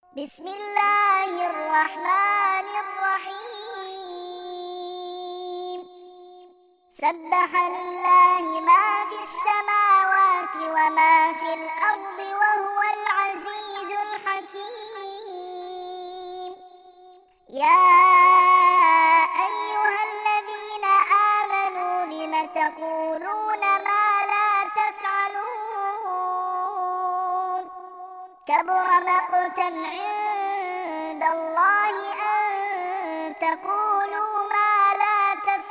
بسم الله الرحمن الرحيم. سبح لله ما في السماوات وما في الأرض وهو العزيز الحكيم. يا أيها الذين آمنوا لم تقولون ما لا تفعلون؟ كبر مقتا عند الله أن تقولوا ما لا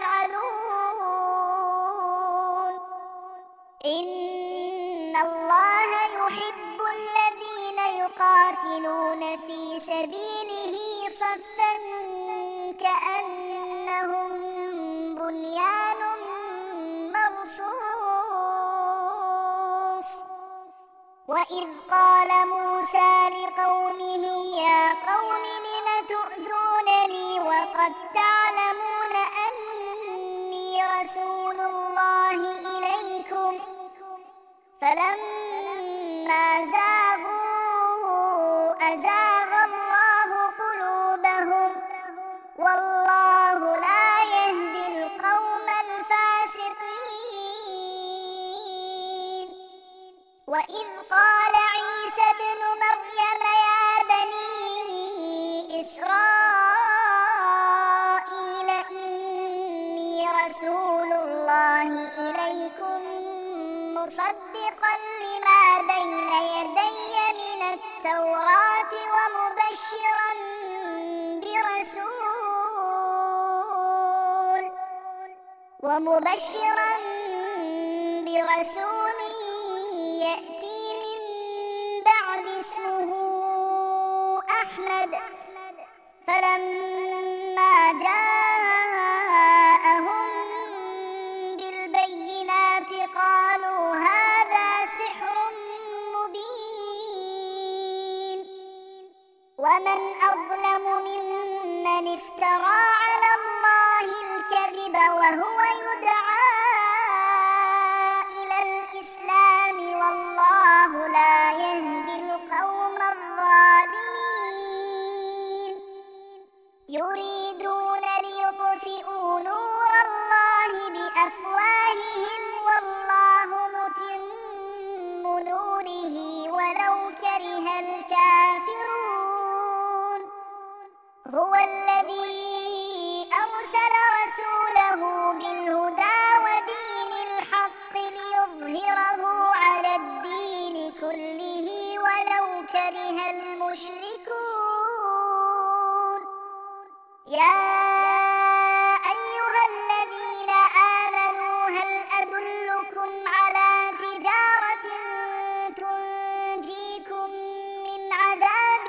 تفعلون. إن الله يحب الذين يقاتلون في سبيله صفا كأنهم بنيان مرصوص. وإذ قال موسى لقومه يا قوم لم تؤذونني وقد تعلمون أني رسول الله إليكم فلما زاغوا أزاغ الله قلوبهم والله لا يهدي القوم الفاسقين. وإذ قال عيسى ابن مريم يا بني إسرائيل إني رسول الله إليكم مصدقا لما بين يدي من التوراة ومبشرا برسول يأتي من بعد اسمه أحمد. فلما جاءهم بالبينات قالوا هذا سحر مبين. ومن أظلم ممن افترى على الله الكذب وهو يدعى إلى الإسلام والله لا يهدي القوم الظالمين. يريدون ليطفئوا نور الله بأفواههم والله متم نوره ولو كره الكافرون. هو الذي أرسل رسوله بالهدى ودين الحق ليظهره على الدين كله ولو كره المشركون. يا أيها الذين آمنوا هل أدلكم على تجارة تنجيكم من عذاب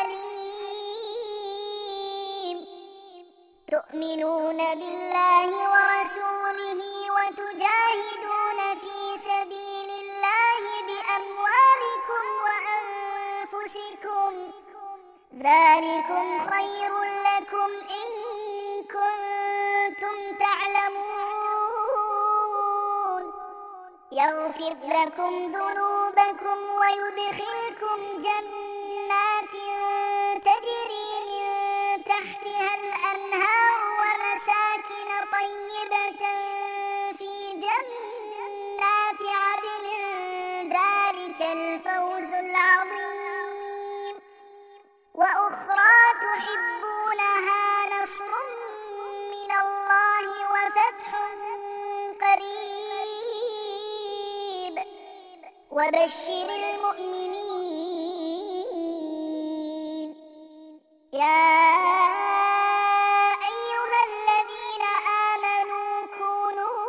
أليم؟ تؤمنون بالله ورسوله وتجاهدون في سبيل الله بأموالكم وأنفسكم ذلكم خير لكم إن كنتم تعلمون. يغفر لكم ذنوبكم ويدخلكم جنات تجري من تحتها الأنهار ومساكن طيبة في جنات عدن ذلك الفوز العظيم. وأخرى تحبونها نصر من الله وفتح قريب وبشر المؤمنين. يا أيها الذين آمنوا كونوا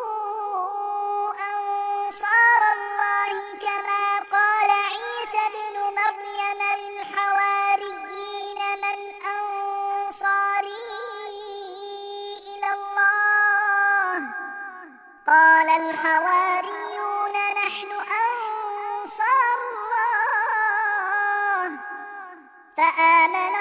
أنصار الله كما قال عيسى ابن مريم للحواريين من أنصاري إلى الله؟ قال الحواريون نحن أنصار الله. فآمن